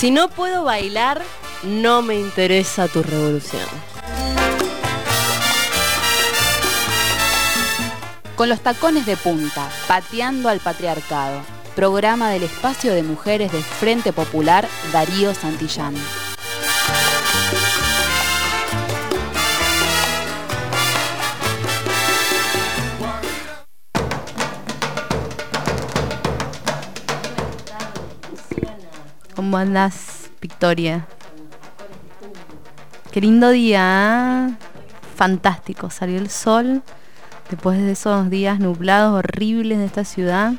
Si no puedo bailar, no me interesa tu revolución. Con los tacones de punta, pateando al patriarcado. Programa del espacio de mujeres del Frente Popular Darío Santillán. ¿Cómo andás, Victoria? Qué lindo día, ¿eh? Fantástico, salió el sol después de esos días nublados horribles de esta ciudad.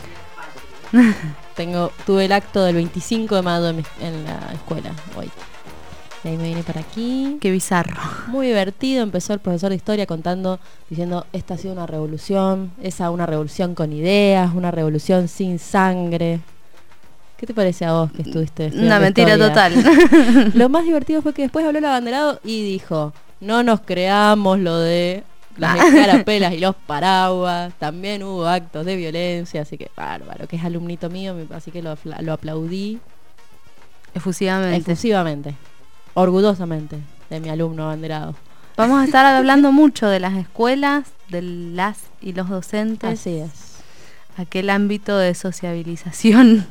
Tuve el acto del 25 de mayo en la escuela hoy. Y ahí me vine para aquí. Qué bizarro. Muy divertido, empezó el profesor de historia diciendo, esta ha sido una revolución, una revolución con ideas, una revolución sin sangre. ¿Qué te parece a vos que estuviste estudiando una mentira historia? Total. Lo más divertido fue que después habló el abanderado y dijo, no nos creamos lo de las escarapelas y los paraguas, también hubo actos de violencia, así que bárbaro, que es alumnito mío, así que lo aplaudí efusivamente, orgullosamente de mi alumno abanderado. Vamos a estar hablando mucho de las escuelas, de las y los docentes. Así es. Aquel ámbito de sociabilización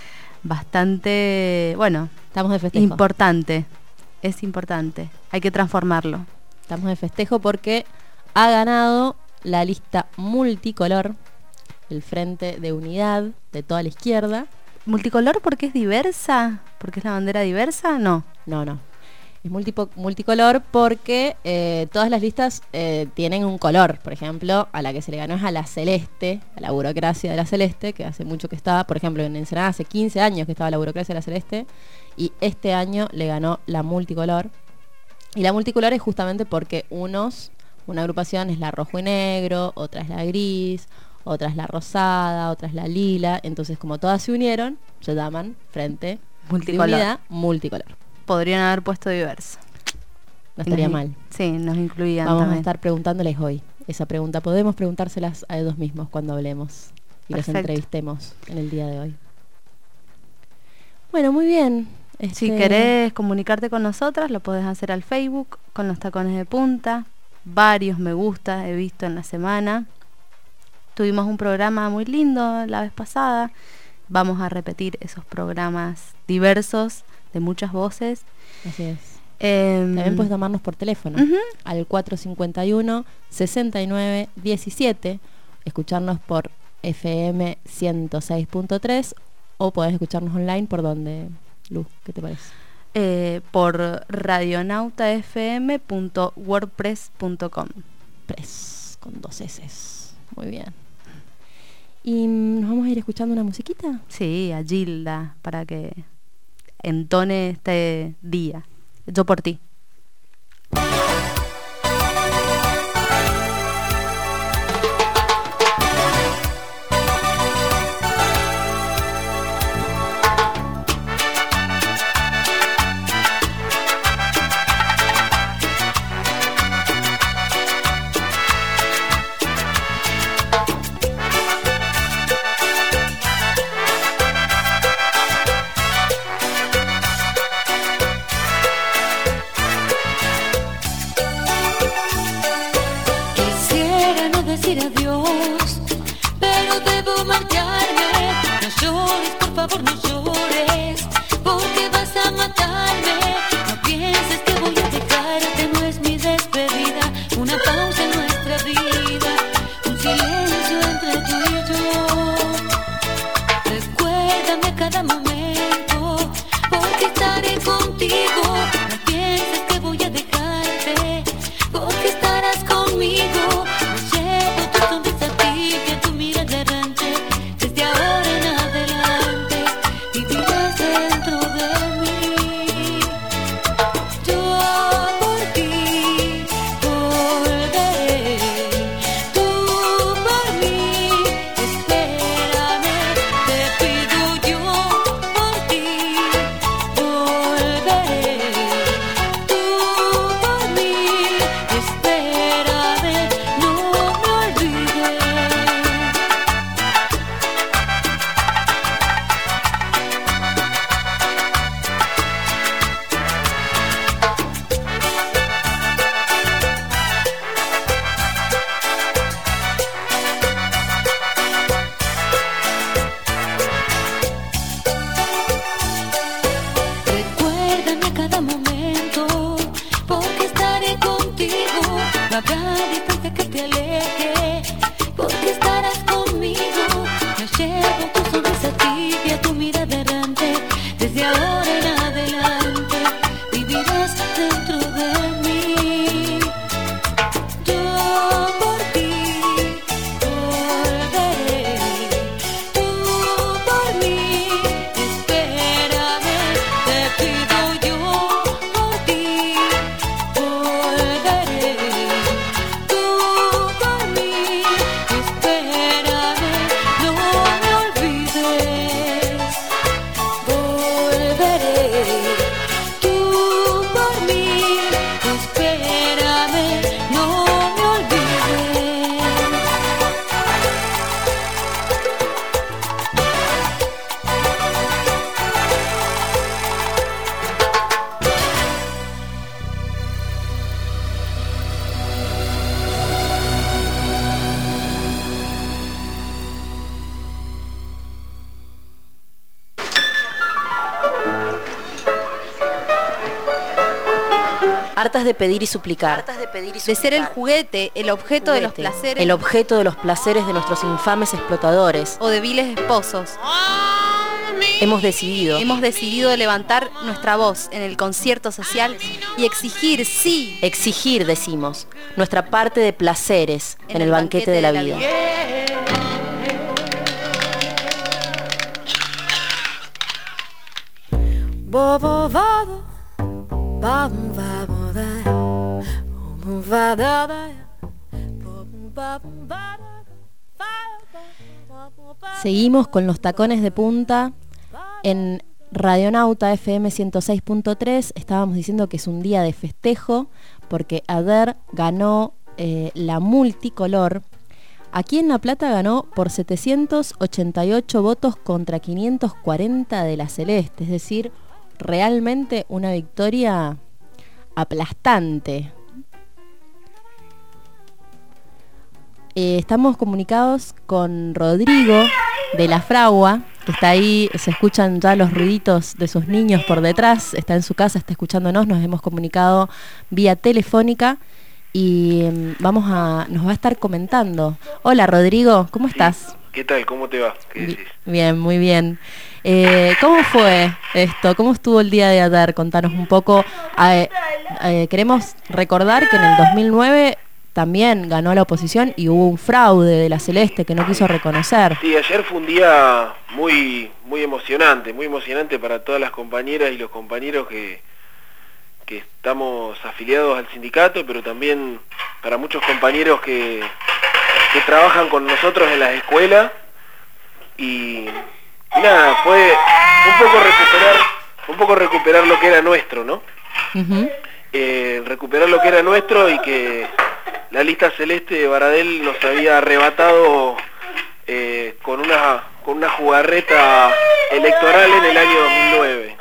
bastante, bueno, estamos de festejo. Importante, es importante, hay que transformarlo. Estamos de festejo porque ha ganado la lista multicolor, el Frente de Unidad de toda la izquierda. ¿Multicolor porque es diversa? ¿Porque es la bandera diversa? No. Es multicolor porque todas las listas tienen un color. Por ejemplo, a la que se le ganó es a la celeste, a la burocracia de la celeste, que hace mucho que estaba. Por ejemplo, en Ensenada hace 15 años que estaba la burocracia de la celeste, y este año le ganó la multicolor. Y la multicolor es justamente porque una agrupación es la rojo y negro, otra es la gris, otra es la rosada, otra es la lila. Entonces, como todas se unieron, se llaman Frente Multicolor. de Unidad Multicolor. Podrían haber puesto diverso. No estaría mal. Sí, nos incluían. Vamos también a estar preguntándoles hoy esa pregunta. Podemos preguntárselas a ellos mismos cuando hablemos y Perfecto. los entrevistemos en el día de hoy. Bueno, muy bien. Si querés comunicarte con nosotras, lo podés hacer al Facebook con los tacones de punta. Varios me gusta he visto en la semana. Tuvimos un programa muy lindo la vez pasada. Vamos a repetir esos programas diversos de muchas voces. Así es. También puedes llamarnos por teléfono al 451-6917, escucharnos por FM 106.3 o podés escucharnos online. ¿Por dónde, Luz? ¿Qué te parece? Por radionautafm.wordpress.com. Press, con 2 S. Muy bien. ¿Y nos vamos a ir escuchando una musiquita? Sí, a Gilda, para que entone este día. Yo por ti. Adiós, pero debo marcharme. No llores, por favor, no llores, porque vas a matarme. No pienses que voy a dejarte, no es mi despedida. Una pausa en nuestra vida, un silencio entre tú y yo. Recuérdame a cada momento, porque estaré contigo. No pienses que voy a dejarte, porque estarás conmigo. Desde ahora en adelante vivirás dentro de mí. hartas de pedir y suplicar, de ser el juguete, el objeto de los placeres, el objeto de los placeres de nuestros infames explotadores, o de viles esposos. hemos decidido levantar nuestra voz en el concierto social y exigir, sí, exigir, decimos, nuestra parte de placeres en el banquete de la vida. Seguimos con los tacones de punta en Radionauta FM 106.3. Estábamos diciendo que es un día de festejo porque Ader ganó la multicolor. Aquí en La Plata ganó por 788 votos contra 540 de la Celeste, es decir, realmente una victoria aplastante. Estamos comunicados con Rodrigo de La Fragua, que está ahí, se escuchan ya los ruiditos de sus niños por detrás, está en su casa, está escuchándonos, nos hemos comunicado vía telefónica y nos va a estar comentando. Hola Rodrigo, ¿cómo estás? ¿Qué tal? ¿Cómo te va? ¿Qué decís? Bien, muy bien. ¿Cómo fue esto? ¿Cómo estuvo el día de ayer? Contanos un poco. Queremos recordar que en el 2009 también ganó la oposición y hubo un fraude de la Celeste que no quiso reconocer. Sí, ayer fue un día muy emocionante para todas las compañeras y los compañeros que estamos afiliados al sindicato, pero también para muchos compañeros que trabajan con nosotros en las escuelas. Y nada, fue un poco recuperar lo que era nuestro, ¿no? Uh-huh. Recuperar lo que era nuestro y que la lista celeste de Baradel nos había arrebatado con una jugarreta electoral en el año 2009.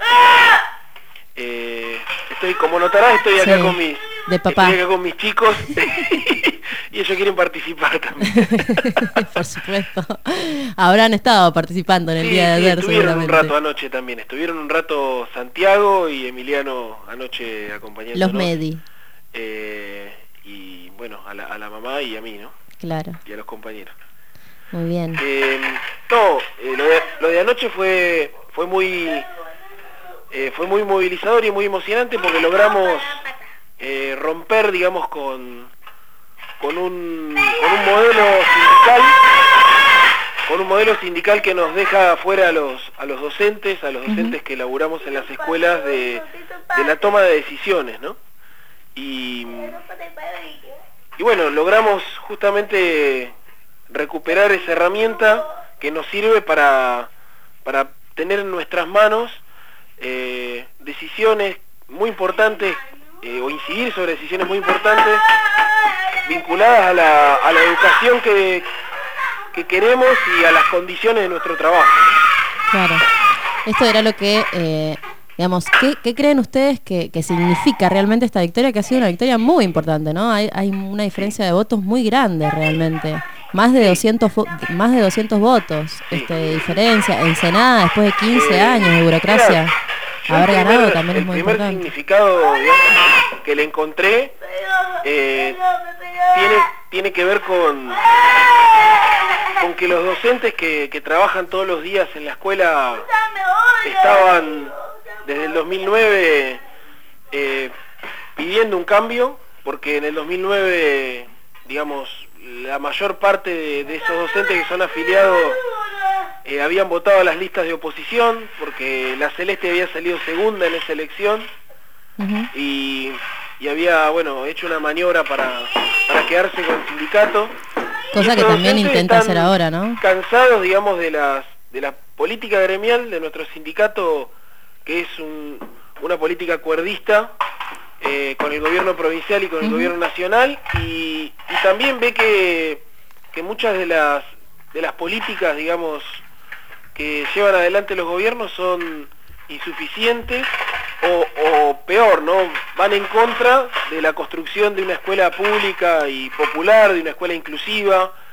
Como notarás, estoy acá sí, con mis de papá. Estoy acá con mis chicos y ellos quieren participar también. Por supuesto. Habrán estado participando en el día de ayer, estuvieron seguramente. un rato anoche también. Estuvieron un rato Santiago y Emiliano anoche acompañándonos. Los Medi. Y bueno, a la mamá y a mí, ¿no? Claro. Y a los compañeros. Muy bien. Lo de anoche fue muy movilizador y muy emocionante porque logramos romper, digamos, con un modelo sindical que nos deja fuera a los docentes, Uh-huh. que laburamos en las escuelas de la toma de decisiones, ¿no? Y bueno, logramos justamente recuperar esa herramienta que nos sirve para tener en nuestras manos decisiones muy importantes o incidir sobre decisiones muy importantes vinculadas a la educación que queremos y a las condiciones de nuestro trabajo, ¿no? Claro. Esto era lo que, digamos, ¿qué creen ustedes que significa realmente esta victoria? Que ha sido una victoria muy importante, ¿no? Hay una diferencia de votos muy grande realmente. Más de 200 votos de diferencia. Ensenada, después de 15 años de burocracia, haber ganado también es muy importante. El primer significado, digamos, que le encontré tiene que ver con que los docentes que trabajan todos los días en la escuela estaban desde el 2009 pidiendo un cambio, porque en el 2009, digamos, la mayor parte de esos docentes que son afiliados habían votado a las listas de oposición, porque la Celeste había salido segunda en esa elección. Uh-huh. y había, bueno, hecho una maniobra para quedarse con el sindicato. Cosa que también intenta hacer ahora, ¿no? Cansados, digamos, de la política gremial de nuestro sindicato, que es una política cuerdista con el gobierno provincial y con el gobierno nacional, y también ve que muchas de las políticas, digamos, que llevan adelante los gobiernos son insuficientes o peor, ¿no? Van en contra de la construcción de una escuela pública y popular, de una escuela inclusiva,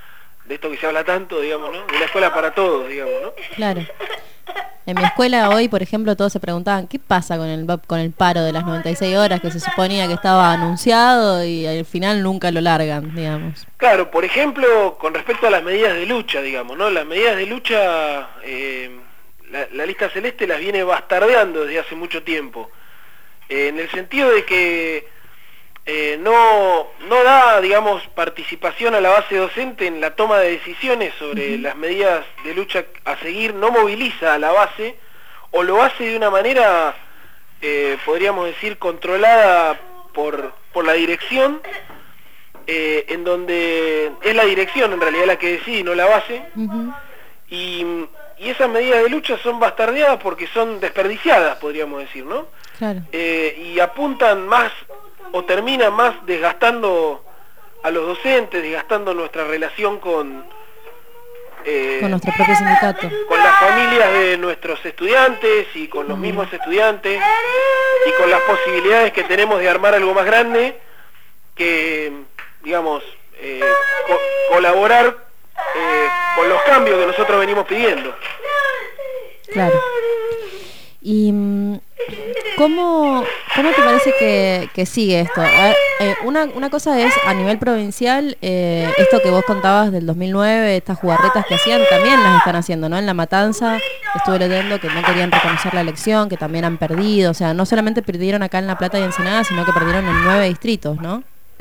de esto que se habla tanto, digamos, ¿no? De una escuela para todos, digamos, ¿no? Claro. En mi escuela hoy, por ejemplo, todos se preguntaban qué pasa con el paro de las 96 horas que se suponía que estaba anunciado y al final nunca lo largan, digamos. Claro, por ejemplo, con respecto a las medidas de lucha, digamos, ¿no? Las medidas de lucha, la lista celeste las viene bastardeando desde hace mucho tiempo, en el sentido de que no da, digamos, participación a la base docente en la toma de decisiones sobre las medidas de lucha a seguir, no moviliza a la base, o lo hace de una manera, podríamos decir, controlada por la dirección, en donde es la dirección en realidad la que decide y no la base, y esas medidas de lucha son bastardeadas porque son desperdiciadas, podríamos decir, ¿no? Claro. Y apuntan más o terminan más desgastando a los docentes, desgastando nuestra relación con nuestro propio sindicato, con las familias de nuestros estudiantes y con los mismos estudiantes, y con las posibilidades que tenemos de armar algo más grande, que, digamos, colaborar con los cambios que nosotros venimos pidiendo. Claro. ¿Y cómo te parece que sigue esto? Una cosa es, a nivel provincial, esto que vos contabas del 2009, estas jugarretas que hacían, también las están haciendo, ¿no? En La Matanza estuve leyendo que no querían reconocer la elección, que también han perdido, o sea, no solamente perdieron acá en La Plata y Ensenada, sino que perdieron en 9 distritos, ¿no?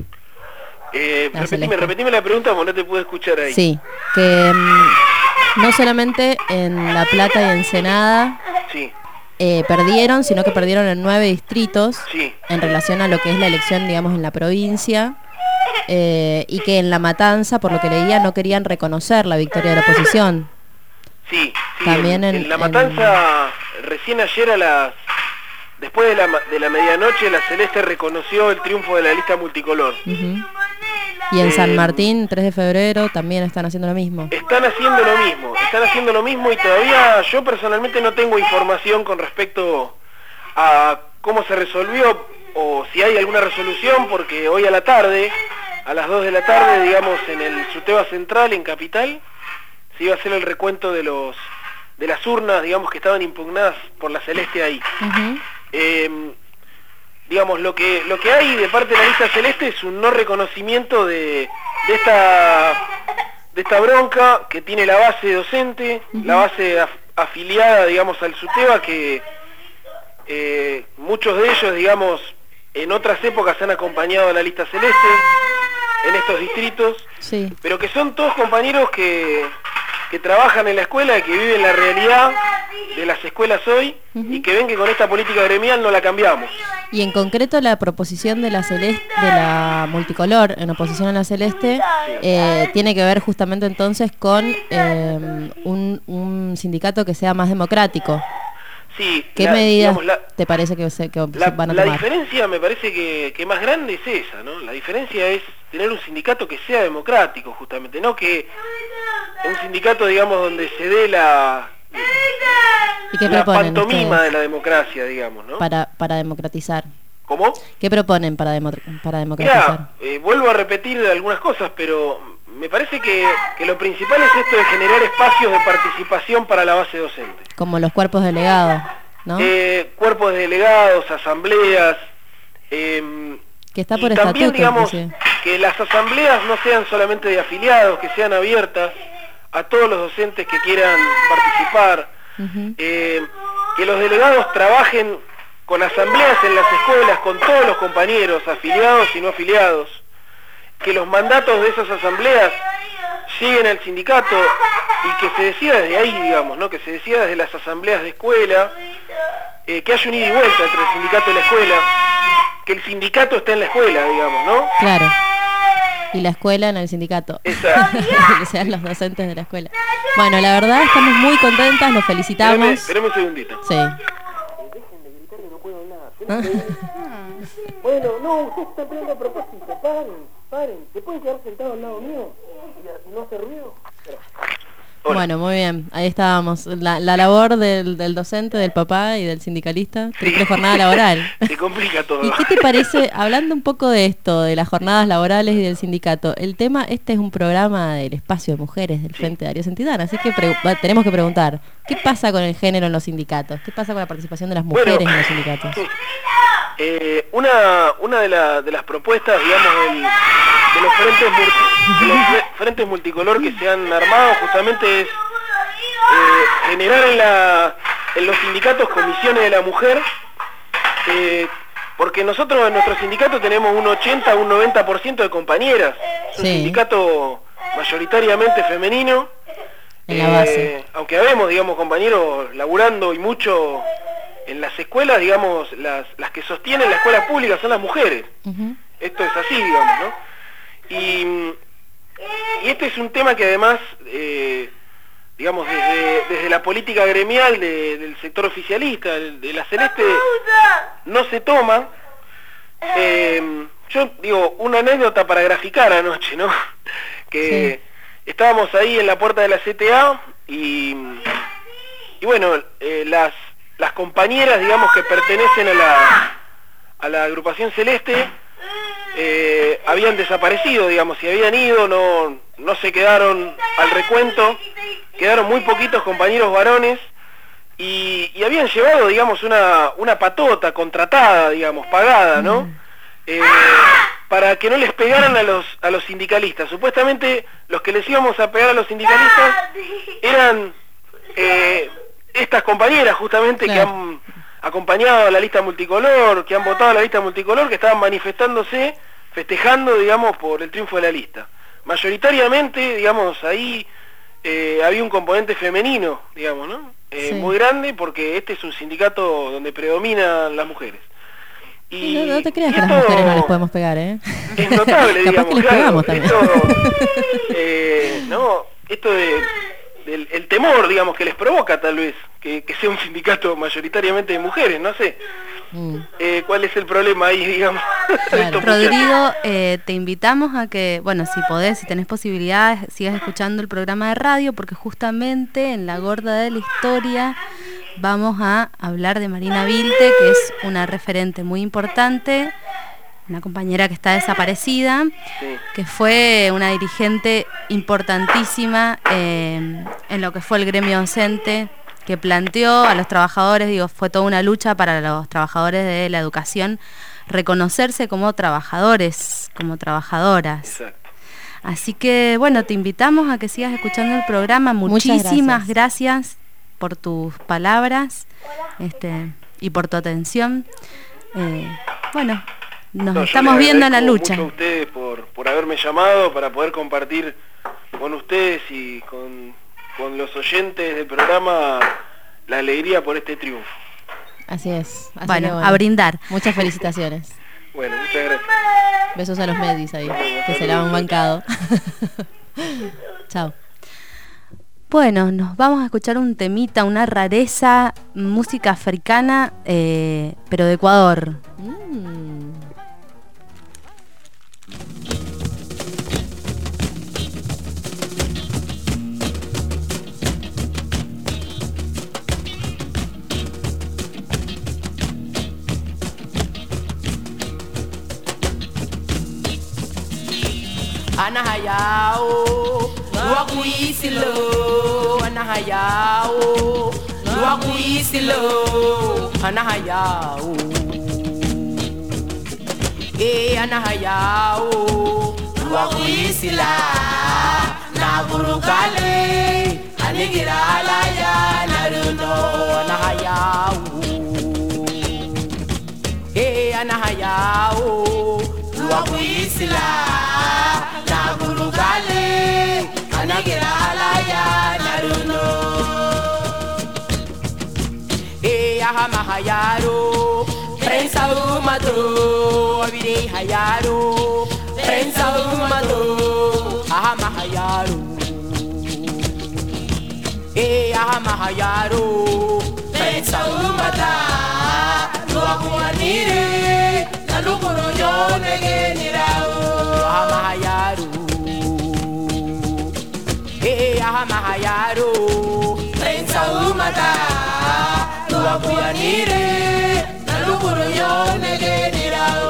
Repetime la pregunta porque no te pude escuchar ahí. Sí, que no solamente en La Plata y Ensenada... Sí. Perdieron, sino que perdieron en 9 distritos, sí, en relación a lo que es la elección, digamos, en la provincia, y que en La Matanza, por lo que leía, no querían reconocer la victoria de la oposición. Sí, también en La Matanza, recién ayer después de la medianoche, la Celeste reconoció el triunfo de la lista multicolor. Y en San Martín, 3 de febrero, también están haciendo lo mismo. Están haciendo lo mismo y todavía yo personalmente no tengo información con respecto a cómo se resolvió o si hay alguna resolución, porque hoy a la tarde, a las 2 de la tarde, digamos, en el Suteba Central, en Capital, se iba a hacer el recuento de las urnas, digamos, que estaban impugnadas por la Celeste ahí. Digamos, lo que hay de parte de la lista celeste es un no reconocimiento de esta bronca que tiene la base docente, la base afiliada, digamos, al SUTEBA, que muchos de ellos, digamos, en otras épocas han acompañado a la lista celeste en estos distritos, sí, pero que son todos compañeros que trabajan en la escuela, que viven la realidad de las escuelas hoy, y que ven que con esta política gremial no la cambiamos. Y en concreto la proposición de la celeste, de la multicolor en oposición a la celeste, tiene que ver justamente entonces con un sindicato que sea más democrático. Sí. ¿Qué medidas te parece que van a tomar? La diferencia me parece que más grande es esa, ¿no? La diferencia es tener un sindicato que sea democrático, justamente, no que un sindicato, digamos, donde se dé la pantomima de la democracia, digamos, ¿no? Para democratizar. ¿Cómo? ¿Qué proponen para democratizar? Mirá, vuelvo a repetir algunas cosas, pero me parece que lo principal es esto de generar espacios de participación para la base docente. Como los cuerpos delegados, ¿no? Cuerpos de delegados, asambleas. Que está por estatuto. También, digamos, que las asambleas no sean solamente de afiliados, que sean abiertas a todos los docentes que quieran participar. Que los delegados trabajen con asambleas en las escuelas, con todos los compañeros, afiliados y no afiliados. Que los mandatos de esas asambleas lleguen al sindicato y que se decida desde ahí, digamos, ¿no? Que se decida desde las asambleas de escuela, que haya un ida y vuelta entre el sindicato y la escuela, que el sindicato esté en la escuela, digamos, ¿no? Claro. Y la escuela en el sindicato. Exacto. Que sean los docentes de la escuela. Bueno, la verdad estamos muy contentas, los felicitamos. Espérame un segundito. Sí. Dejen de gritar que no puedo hablar. Bueno, no, usted está poniendo a propósito. Paren. ¿Se pueden quedar sentados al lado mío y no hacer ruido? Hola. Bueno, muy bien, ahí estábamos. La labor del docente, del papá y del sindicalista, triple jornada laboral. Se complica todo. ¿Y qué te parece, hablando un poco de esto, de las jornadas laborales y del sindicato? El tema, este es un programa del espacio de mujeres del Frente Darío Santillana, así que tenemos que preguntar, ¿qué pasa con el género en los sindicatos? ¿Qué pasa con la participación de las mujeres en los sindicatos? Una de las propuestas, digamos, de los frentes multicolor que se han armado justamente es generar en los sindicatos comisiones de la mujer, porque nosotros en nuestro sindicato tenemos un 80 un 90% de compañeras. Es un sindicato mayoritariamente femenino, en la base. Aunque habemos, digamos, compañeros laburando y mucho en las escuelas, digamos, las que sostienen la escuela pública son las mujeres. Esto es así, digamos, ¿no? Y este es un tema que además, digamos, desde la política gremial del sector oficialista, de la Celeste, no se toma. Yo digo, una anécdota para graficar anoche, ¿no? Que estábamos ahí en la puerta de la CTA y bueno, las compañeras, digamos, que pertenecen a la agrupación Celeste, habían desaparecido, digamos, y habían ido, no se quedaron al recuento, quedaron muy poquitos compañeros varones y habían llevado, digamos, una patota contratada, digamos, pagada, ¿no? Para que no les pegaran a los sindicalistas. Supuestamente los que les íbamos a pegar a los sindicalistas eran estas compañeras justamente que han acompañado a la lista multicolor, que han votado a la lista multicolor, que estaban manifestándose, festejando, digamos, por el triunfo de la lista. Mayoritariamente, digamos, ahí había un componente femenino, digamos, ¿no? Muy grande, porque este es un sindicato donde predominan las mujeres. Y no te creas que las mujeres no les podemos pegar, ¿eh? Es notable, digamos, capaz que les pegamos también. Esto el temor, digamos, que les provoca tal vez que sea un sindicato mayoritariamente de mujeres, no sé. ¿Cuál es el problema ahí, digamos? Claro. Rodrigo, te invitamos a que, bueno, si podés, si tenés posibilidades, sigas escuchando el programa de radio, porque justamente en La Gorda de la Historia vamos a hablar de Marina Vilte, que es una referente muy importante, una compañera que está desaparecida, que fue una dirigente importantísima en lo que fue el gremio docente, que planteó a los trabajadores, digo, fue toda una lucha para los trabajadores de la educación reconocerse como trabajadores, como trabajadoras. Exacto. Así que, bueno, te invitamos a que sigas escuchando el programa. Muchísimas gracias por tus palabras y por tu atención. Bueno, nos estamos viendo en la lucha. Mucho a ustedes por haberme llamado para poder compartir con ustedes y con los oyentes del programa la alegría por este triunfo. Así es. Así bueno, a brindar. Muchas felicitaciones. Bueno, muchas gracias. Besos a los medis ahí, que se la han bancado. Chao. Bueno, nos vamos a escuchar un temita, una rareza, música africana, pero de Ecuador. Anahayao, Luakuisilo, Anahayao, Luakuisilo, Anahayao, Anahayao, Luakuisila, Naburukale, Aligirala ya Naruno, Anahayao, Anahayao, Luakuisila. Naburugale, anagira alaya naruno. Ahama hayaro, prensa umato, abire hayaro, prensa umato, ahama hayaro. Ahama hayaro, prensa umata, luakuanire, nalukuro yo negenirao, ahama hayaro. Mahayaro, prensa umata, tua kuyanire, nalukuru yone genirao.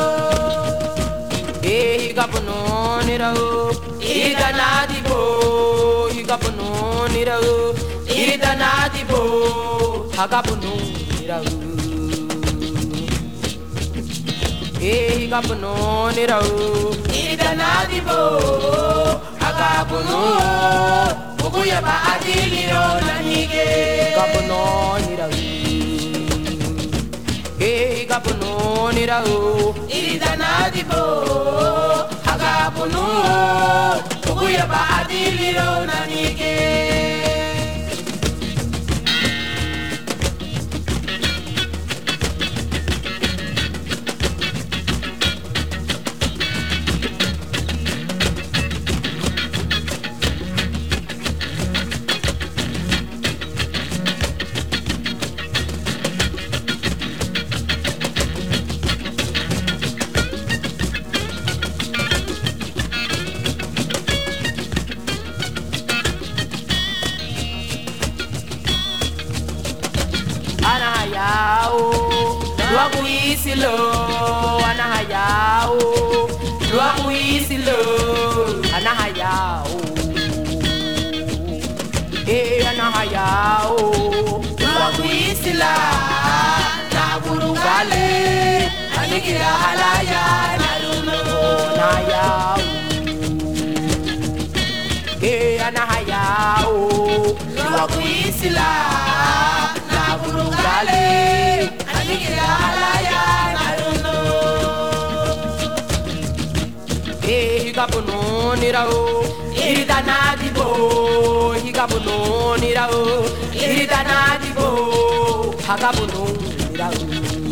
Higapuno nirao, idanadibo, higapuno nirao, idanadibo, hagapuno nirao. Higapuno nirao, idanadibo, hagapuno. Ukuya ba adiliro nanige kapuno nirau kapuno nirau iridanadibo hagapuno ukuya ba adiliro nanige. Luamuisilo, anahayao. Luamuisilo, anahayao. Anahayao. Luamuisila, naburugale. Anigira halaya, naruno, anahayao. Anahayao. Luamuisila, naburugale. Higapuno nirao, iridanadibo. Higapuno nirao, iridanadibo. Hagapuno nirao.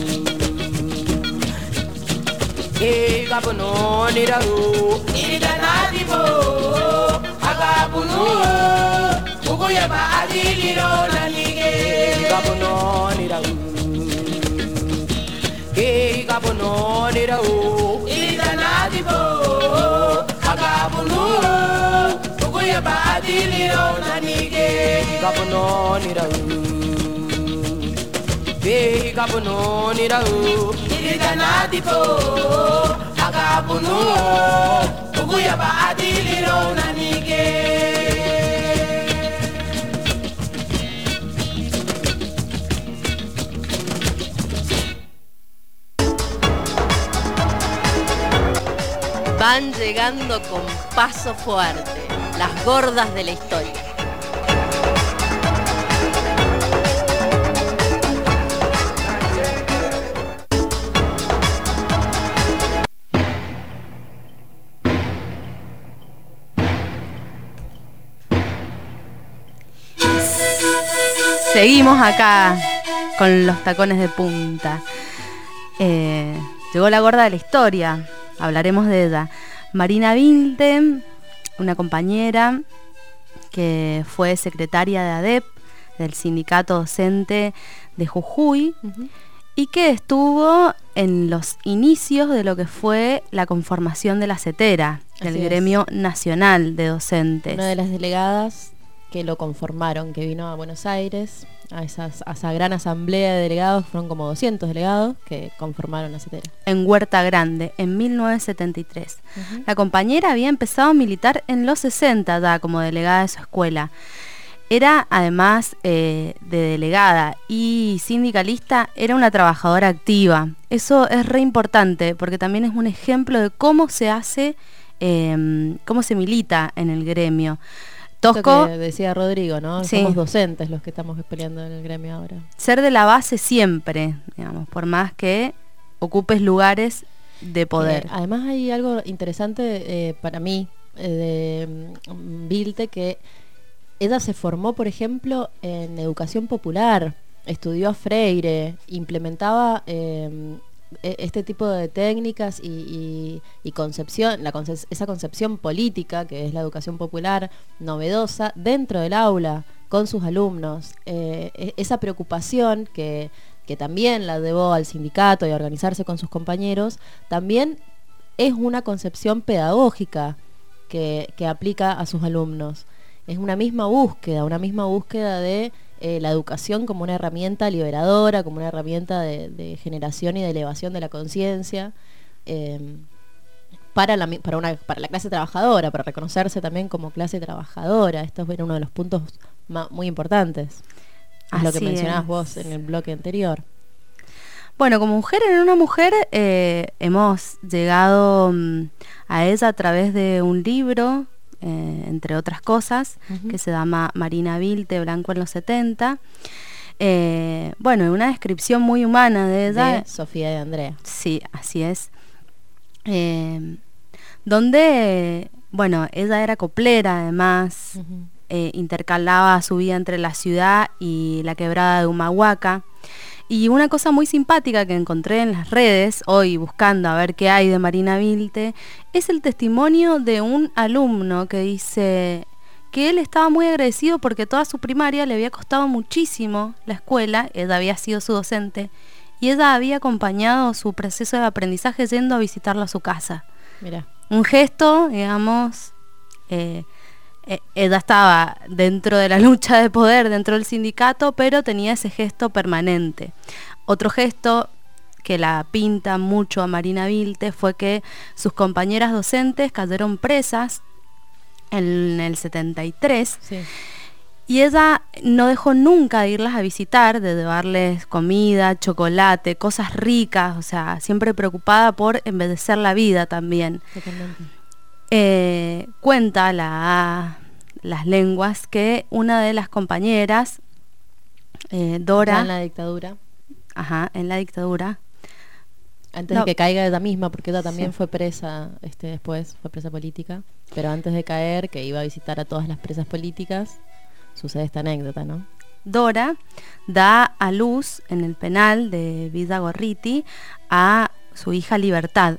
Higapuno nirao, iridanadibo. Hagapuno. Ukuyaba adiliro nanige. Higapuno nirao. Higapuno nirao, iridanadibo. Hagapuno, ukuya ba adiliro nanige. Higapuno nirao, higapuno nirao, iridanadibo. Hagapuno, ukuya ba adiliro nanige. Van llegando con paso fuerte, las gordas de la historia. Seguimos acá con los tacones de punta. Llegó la gorda de la historia. Hablaremos de ella. Marina Vilte, una compañera que fue secretaria de ADEP, del sindicato docente de Jujuy, y que estuvo en los inicios de lo que fue la conformación de la CETERA, del gremio nacional de docentes. Una de las delegadas que lo conformaron, que vino a Buenos Aires, a esa gran asamblea de delegados, fueron como 200 delegados que conformaron la CETERA. En Huerta Grande, en 1973. La compañera había empezado a militar en los 60 ya como delegada de su escuela. Era, además de delegada y sindicalista, era una trabajadora activa. Eso es re importante porque también es un ejemplo de cómo se hace, cómo se milita en el gremio. Tosco, que decía Rodrigo, ¿no? Sí. Somos docentes los que estamos peleando en el gremio ahora. Ser de la base siempre, digamos, por más que ocupes lugares de poder. Además hay algo interesante para mí de Vilte, que ella se formó, por ejemplo, en educación popular, estudió a Freire, implementaba este tipo de técnicas y concepción, esa concepción política que es la educación popular novedosa dentro del aula con sus alumnos. Esa preocupación que también la llevó al sindicato y a organizarse con sus compañeros, también es una concepción pedagógica que aplica a sus alumnos. es una misma búsqueda de la educación como una herramienta liberadora, como una herramienta de generación y de elevación de la conciencia, para la clase trabajadora, para reconocerse también como clase trabajadora. Esto era uno de los puntos muy importantes. Es lo que mencionabas vos en el bloque anterior. Bueno, como Mujer en una mujer, hemos llegado a ella a través de un libro, entre otras cosas, que se llama Marina Vilte, Blanco en los 70. Bueno, una descripción muy humana de ella. De Sofía de Andrea. Sí, así es. Donde, bueno, ella era coplera, además, intercalaba su vida entre la ciudad y la quebrada de Humahuaca. Y una cosa muy simpática que encontré en las redes, hoy buscando a ver qué hay de Marina Vilte, es el testimonio de un alumno que dice que él estaba muy agradecido porque toda su primaria le había costado muchísimo la escuela, ella había sido su docente, y ella había acompañado su proceso de aprendizaje yendo a visitarlo a su casa. Mirá. Un gesto, digamos, ella estaba dentro de la lucha de poder, dentro del sindicato, pero tenía ese gesto permanente. Otro gesto que la pinta mucho a Marina Vilte fue que sus compañeras docentes cayeron presas en el 73. Sí. Y ella no dejó nunca de irlas a visitar, de llevarles comida, chocolate, cosas ricas, o sea, siempre preocupada por embellecer la vida también. Totalmente. Cuenta las lenguas que una de las compañeras, Dora... En la dictadura. Ajá, en la dictadura. Antes de que caiga ella misma, porque ella también fue presa, después fue presa política, pero antes de caer, que iba a visitar a todas las presas políticas, sucede esta anécdota, ¿no? Dora da a luz en el penal de Villa Gorriti a su hija Libertad.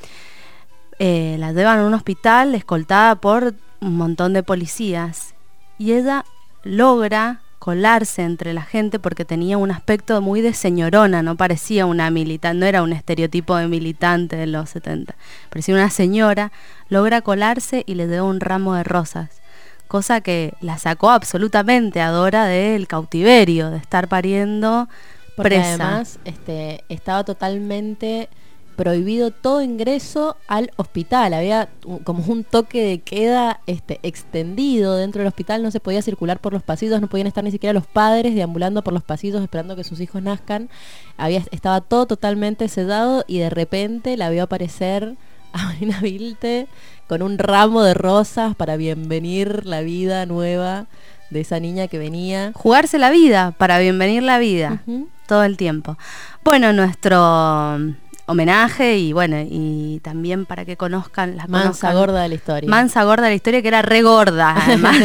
La llevan a un hospital escoltada por un montón de policías y ella logra colarse entre la gente porque tenía un aspecto muy de señorona, no parecía una militante, no era un estereotipo de militante de los 70, parecía una señora, logra colarse y le dio un ramo de rosas, cosa que la sacó absolutamente a Dora del cautiverio, de estar pariendo porque presa. Además estaba totalmente prohibido todo ingreso al hospital, había como un toque de queda extendido dentro del hospital, no se podía circular por los pasillos, no podían estar ni siquiera los padres deambulando por los pasillos esperando que sus hijos nazcan, estaba todo totalmente sedado y de repente la vio aparecer a Marina Vilte con un ramo de rosas para bienvenir la vida nueva de esa niña que venía. Jugarse la vida para bienvenir la vida, todo el tiempo. Bueno, nuestro homenaje y bueno, y también para que conozcan la Mansa gorda de la historia. Mansa gorda de la historia, que era re gorda, además.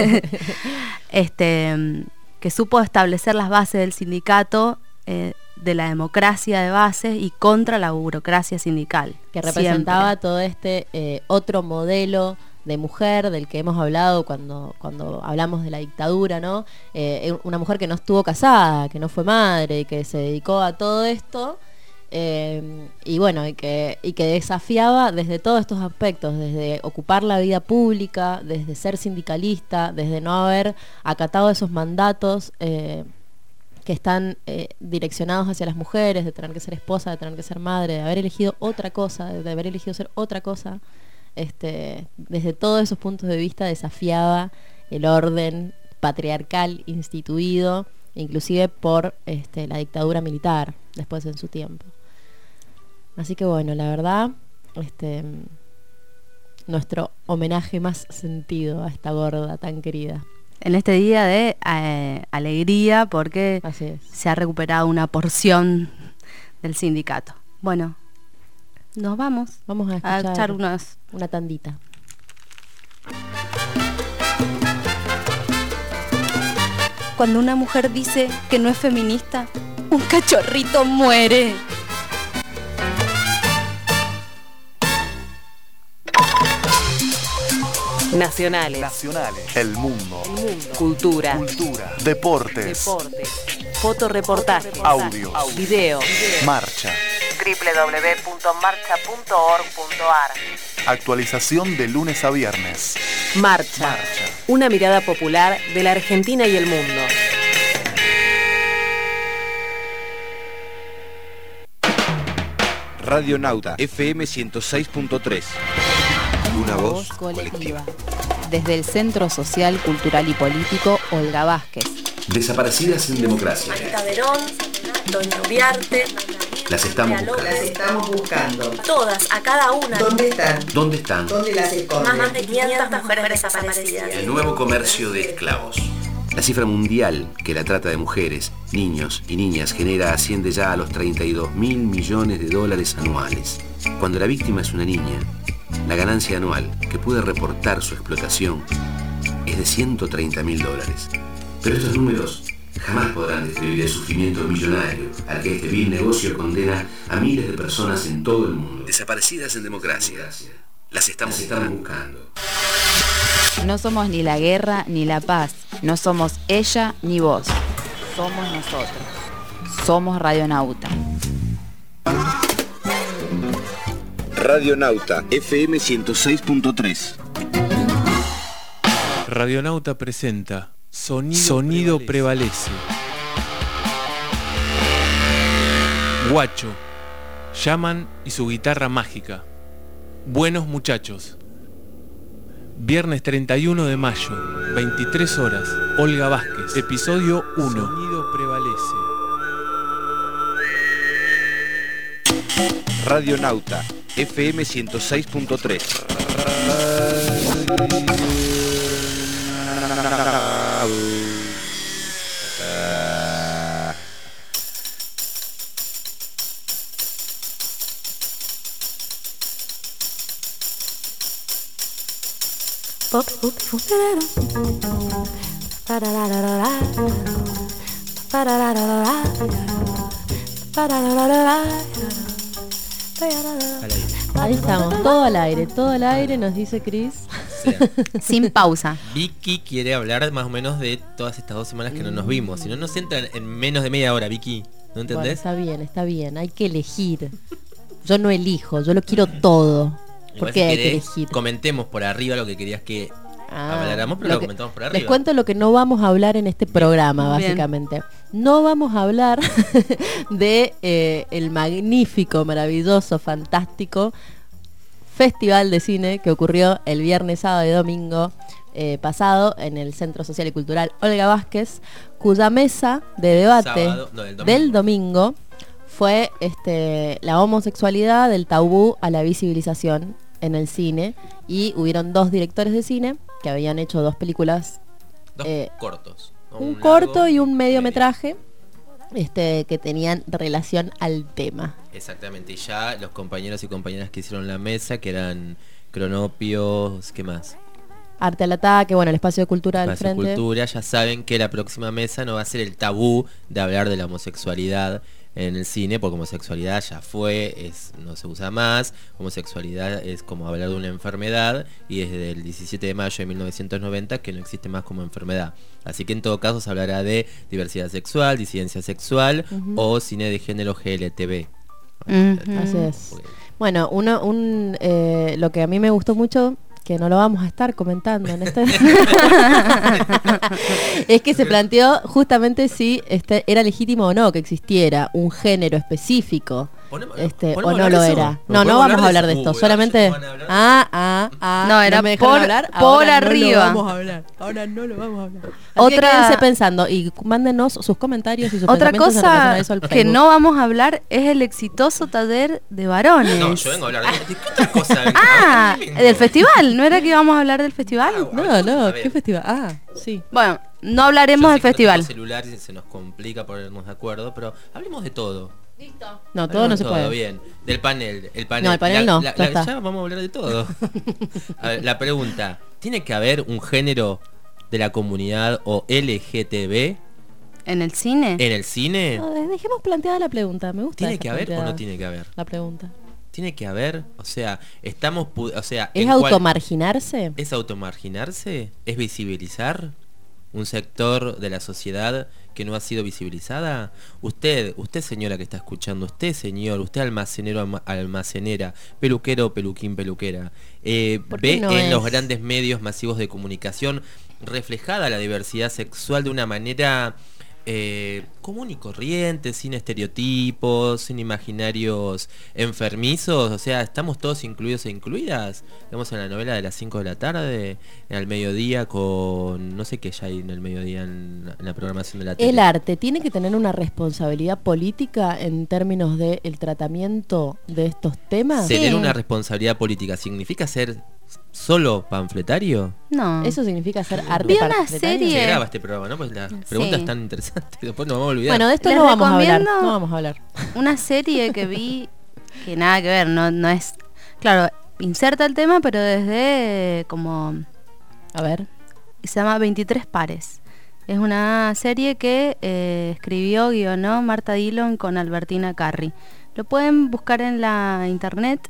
Que supo establecer las bases del sindicato, de la democracia de bases y contra la burocracia sindical. Que representaba todo otro modelo de mujer del que hemos hablado cuando hablamos de la dictadura, ¿no? Una mujer que no estuvo casada, que no fue madre y que se dedicó a todo esto. Y bueno, y que desafiaba desde todos estos aspectos, desde ocupar la vida pública, desde ser sindicalista, desde no haber acatado esos mandatos que están direccionados hacia las mujeres, de tener que ser esposa, de tener que ser madre, de haber elegido otra cosa, de haber elegido ser otra cosa. Desde todos esos puntos de vista desafiaba el orden patriarcal instituido, inclusive por la dictadura militar después en su tiempo. Así que bueno, la verdad, nuestro homenaje más sentido a esta gorda tan querida. En este día de alegría, porque Así es. se ha recuperado una porción del sindicato. Bueno, nos vamos a echar una tandita. Cuando una mujer dice que no es feminista, un cachorrito muere. Nacionales. El mundo. Cultura. Deportes. Fotoreportajes. Audios. Videos. Marcha. www.marcha.org.ar Actualización de lunes a viernes. Marcha. Una mirada popular de la Argentina y el mundo. Radionauta FM 106.3. Una voz colectiva. Desde el Centro Social, Cultural y Político Olga Vázquez. Desaparecidas en democracia. Anita Verón, Doña Uriarte. Las estamos buscando. Todas, a cada una. ¿Dónde están? ¿Dónde las esconden? Más de 500 mujeres desaparecidas. El nuevo comercio de esclavos. La cifra mundial que la trata de mujeres, niños y niñas genera asciende ya a los 32.000 millones de dólares anuales. Cuando la víctima es una niña, la ganancia anual que puede reportar su explotación es de 130.000 dólares. Pero estos números jamás podrán describir el sufrimiento millonario al que este vil negocio condena a miles de personas en todo el mundo. Desaparecidas en democracia. Las estamos buscando. No somos ni la guerra ni la paz. No somos ella ni vos. Somos nosotros. Somos Radionauta. Radionauta FM 106.3. Radionauta presenta Sonido prevalece. Guacho, Llaman y su guitarra mágica. Buenos muchachos. Viernes 31 de mayo, 23 horas, Olga Vázquez, episodio 1. Sonido prevalece. Radionauta FM 106.3. Ahí estamos, todo al aire, nos dice Cris. Sin pausa. Vicky quiere hablar más o menos de todas estas 2 semanas que no nos vimos. Si no nos entran en menos de media hora, Vicky. ¿No entendés? Bueno, está bien, hay que elegir. Yo no elijo, yo lo quiero todo. ¿Por qué hay que elegir? Comentemos por arriba lo que querías que habláramos, pero lo comentamos por arriba. Les cuento lo que no vamos a hablar en este programa, básicamente. No vamos a hablar de el magnífico, maravilloso, fantástico Festival de Cine que ocurrió el viernes, sábado y domingo pasado en el Centro Social y Cultural Olga Vázquez, cuya mesa de debate del domingo fue la homosexualidad, del tabú a la visibilización en el cine, y hubieron 2 directores de cine que habían hecho 2 películas, 2 cortos, ¿no? Un corto y un mediometraje que tenían relación al tema. Exactamente, y ya los compañeros y compañeras que hicieron la mesa, que eran Cronopios, ¿qué más? Arte al Ataque, bueno, el Espacio de Cultura del Frente. Cultura, ya saben que la próxima mesa no va a ser el tabú de hablar de la homosexualidad en el cine, porque homosexualidad ya fue, no se usa más. Homosexualidad es como hablar de una enfermedad, y desde el 17 de mayo de 1990 que no existe más como enfermedad. Así que en todo caso se hablará de diversidad sexual, disidencia sexual o cine de género GLTB. Así es. Bueno, lo que a mí me gustó mucho, que no lo vamos a estar comentando en este es que se planteó justamente si era legítimo o no que existiera un género específico o no lo era. No vamos a hablar de esto, solamente no, era por arriba. Ahora no lo vamos a hablar. Quédense pensando y mándenos sus comentarios y sus pensamientos. Otra cosa que no vamos a hablar es el exitoso taller de varones. No, yo vengo a hablar de qué otra cosa. Del festival. ¿No era que íbamos a hablar del festival? No, ¿qué festival? Sí. Bueno, no hablaremos del festival. El celular se nos complica ponernos de acuerdo, pero hablemos de todo. Listo. No, todo no se puede. Bien. Del panel. No, el panel no. Ya vamos a hablar de todo. A ver, la pregunta: ¿tiene que haber un género de la comunidad o LGTB en el cine? ¿En el cine? No, dejemos planteada la pregunta. Me gusta. ¿Tiene que haber o no tiene que haber? La pregunta. Tiene que haber, o sea, ¿es automarginarse? ¿Es automarginarse? ¿Es visibilizar un sector de la sociedad que no ha sido visibilizada? Usted señora que está escuchando, usted señor, usted almacenero, almacenera, peluquero, peluquín, peluquera, ve no en los es? grandes medios masivos de comunicación reflejada la diversidad sexual de una manera común y corriente, sin estereotipos, sin imaginarios enfermizos. O sea, estamos todos incluidos e incluidas. Vemos en la novela de las 5 de la tarde, al mediodía, con no sé qué ya hay en el mediodía en la programación de la tele. El arte tiene que tener una responsabilidad política en términos del tratamiento de estos temas. Tener una responsabilidad política significa ser solo panfletario. No. Eso significa hacer arte. Vi una panfletario. serie. Se graba este programa, ¿no? Pues las preguntas tan interesantes. Después nos vamos a olvidar. Bueno, de esto Les no vamos a hablar. recomiendo No vamos a hablar. Una serie que vi que nada que ver, no es... Claro, inserta el tema, pero desde como... A ver. Se llama 23 pares. Es una serie que escribió, guionó Marta Dillon con Albertina Carri. Lo pueden buscar en la internet.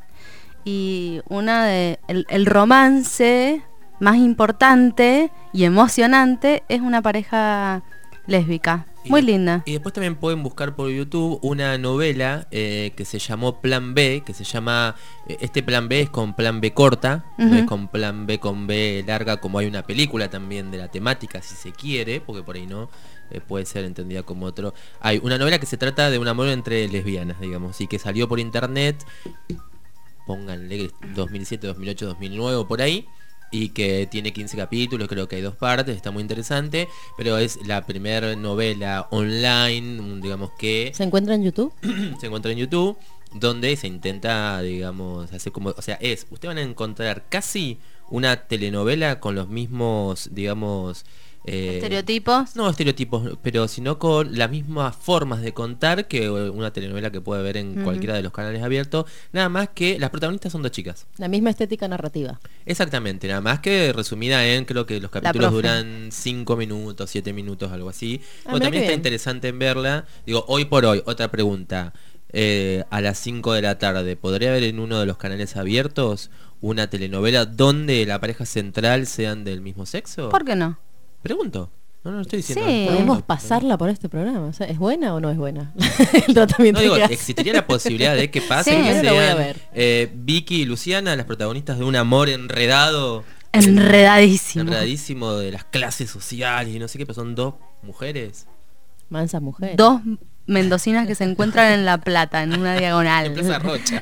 Y el romance más importante y emocionante es una pareja lésbica. Muy linda. Y después también pueden buscar por YouTube una novela que se llamó Plan B, que se llama... este Plan B es con Plan B corta, no es con Plan B con B larga, como hay una película también de la temática, si se quiere, porque por ahí no puede ser entendida como otro. Hay una novela que se trata de un amor entre lesbianas, digamos, y que salió por internet, pónganle 2007, 2008, 2009 o por ahí, y que tiene 15 capítulos, creo que hay 2 partes, está muy interesante, pero es la primera novela online, digamos que... ¿Se encuentra en YouTube? Se encuentra en YouTube, donde se intenta, digamos, hacer como... O sea, ustedes van a encontrar casi una telenovela con los mismos, digamos... ¿Estereotipos? No estereotipos, pero sino con las mismas formas de contar que una telenovela que puede ver en cualquiera de los canales abiertos, nada más que las protagonistas son 2 chicas. La misma estética narrativa. Exactamente, nada más que resumida en, creo que los capítulos duran 5 minutos, 7 minutos, algo así. Pero también está interesante en verla. Digo, hoy por hoy, otra pregunta. A las 5 de la tarde, ¿podría haber en uno de los canales abiertos una telenovela donde la pareja central sean del mismo sexo? ¿Por qué no? Pregunto. No estoy diciendo. Sí. Podemos pasarla por este programa. O sea, ¿es buena o no es buena? El tratamiento. No, digo, que hace. existiría la posibilidad de que pase Sí, que yo lo voy a sean ver. Vicky y Luciana, las protagonistas de un amor enredado. Enredadísimo. De las clases sociales y no sé qué, pero son 2 mujeres. Mansa mujer. 2 mendocinas que se encuentran en La Plata, en una diagonal. En Plaza Rocha.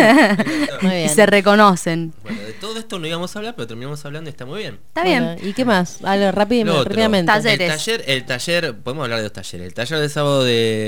Muy bien. Y se reconocen. Bueno, de todo esto no íbamos a hablar, pero terminamos hablando y está muy bien. Está bien. Bueno, ¿y qué más? Algo rápidamente. Talleres. El taller, podemos hablar de 2 talleres. El taller de sábado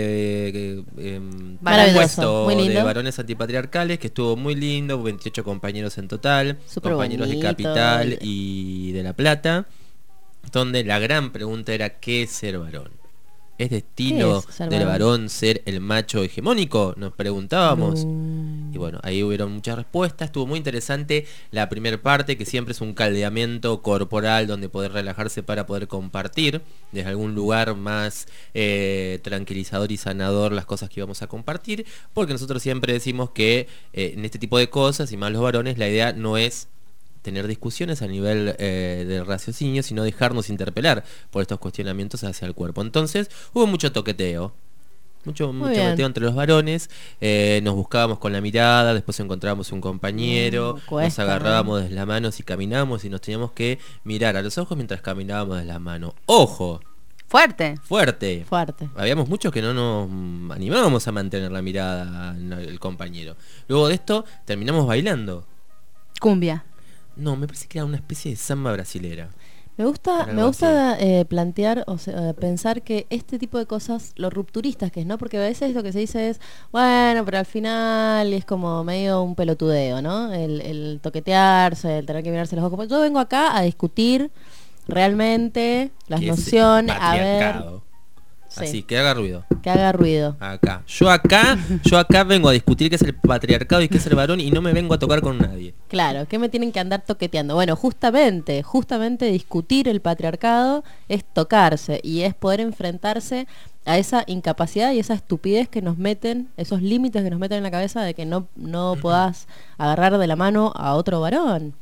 de Maravilloso, muy lindo. de varones antipatriarcales, que estuvo muy lindo, 28 compañeros en total, Súper compañeros bonito. de Capital y de La Plata, donde la gran pregunta era ¿qué es ser varón? ¿Es destino ¿Qué es ser del varón? varón ser el macho hegemónico? Nos preguntábamos. Y bueno, ahí hubieron muchas respuestas. Estuvo muy interesante la primera parte, que siempre es un caldeamiento corporal donde poder relajarse para poder compartir desde algún lugar más tranquilizador y sanador las cosas que íbamos a compartir, porque nosotros siempre decimos que en este tipo de cosas, y más los varones, la idea no es tener discusiones a nivel del raciocinio, sino dejarnos interpelar por estos cuestionamientos hacia el cuerpo. Entonces hubo mucho toqueteo. Mucho toqueteo entre los varones. Nos buscábamos con la mirada, después encontrábamos un compañero, nos agarrábamos de las manos y caminábamos y nos teníamos que mirar a los ojos mientras caminábamos de la mano. ¡Ojo! Fuerte. Habíamos muchos que no nos animábamos a mantener la mirada el compañero. Luego de esto terminamos bailando. Cumbia. No, me parece que era una especie de samba brasilera. Me gusta plantear, o sea, pensar que este tipo de cosas, lo rupturistas que es, ¿no? Porque a veces lo que se dice es, bueno, pero al final es como medio un pelotudeo, ¿no? El toquetearse, el tener que mirarse los ojos. Yo vengo acá a discutir realmente las nociones, a ver... Así, que haga ruido. Que haga ruido. Acá. Yo acá vengo a discutir qué es el patriarcado y qué es el varón y no me vengo a tocar con nadie. Claro, ¿qué me tienen que andar toqueteando? Bueno, justamente discutir el patriarcado es tocarse y es poder enfrentarse a esa incapacidad y esa estupidez que nos meten, esos límites que nos meten en la cabeza de que no podás agarrar de la mano a otro varón.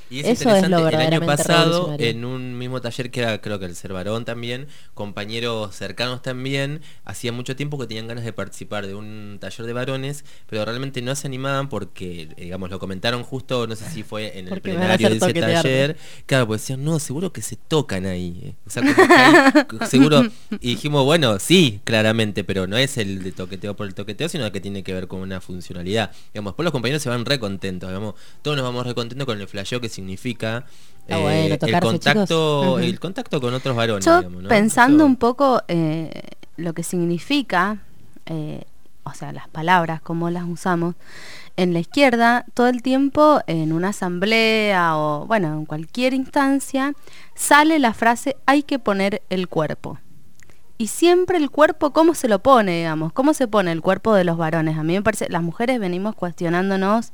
Y es Eso es interesante, lo el año verdaderamente pasado, revolucionario. en un mismo taller que era, creo que el Ser Varón también, compañeros cercanos también, hacía mucho tiempo que tenían ganas de participar de un taller de varones, pero realmente no se animaban porque, digamos, lo comentaron justo, no sé si fue en el Porque me van a plenario de hacer ese toquetearte. taller, claro, pues decían, no, seguro que se tocan ahí. O sea, como que hay- seguro, y dijimos, bueno, sí, claramente, pero no es el de toqueteo por el toqueteo, sino que tiene que ver con una funcionalidad. Digamos, después los compañeros se van re contentos, digamos, todos nos vamos re contentos con el flasheo que significa bueno, el tocarse, contacto, chicos. el contacto con otros varones, Yo digamos, ¿no? pensando Eso- un poco lo que significa, o sea, las palabras, cómo las usamos, en la izquierda todo el tiempo en una asamblea o, bueno, en cualquier instancia, sale la frase hay que poner el cuerpo. Y siempre el cuerpo, ¿cómo se lo pone, digamos? ¿Cómo se pone el cuerpo de los varones? A mí me parece, las mujeres venimos cuestionándonos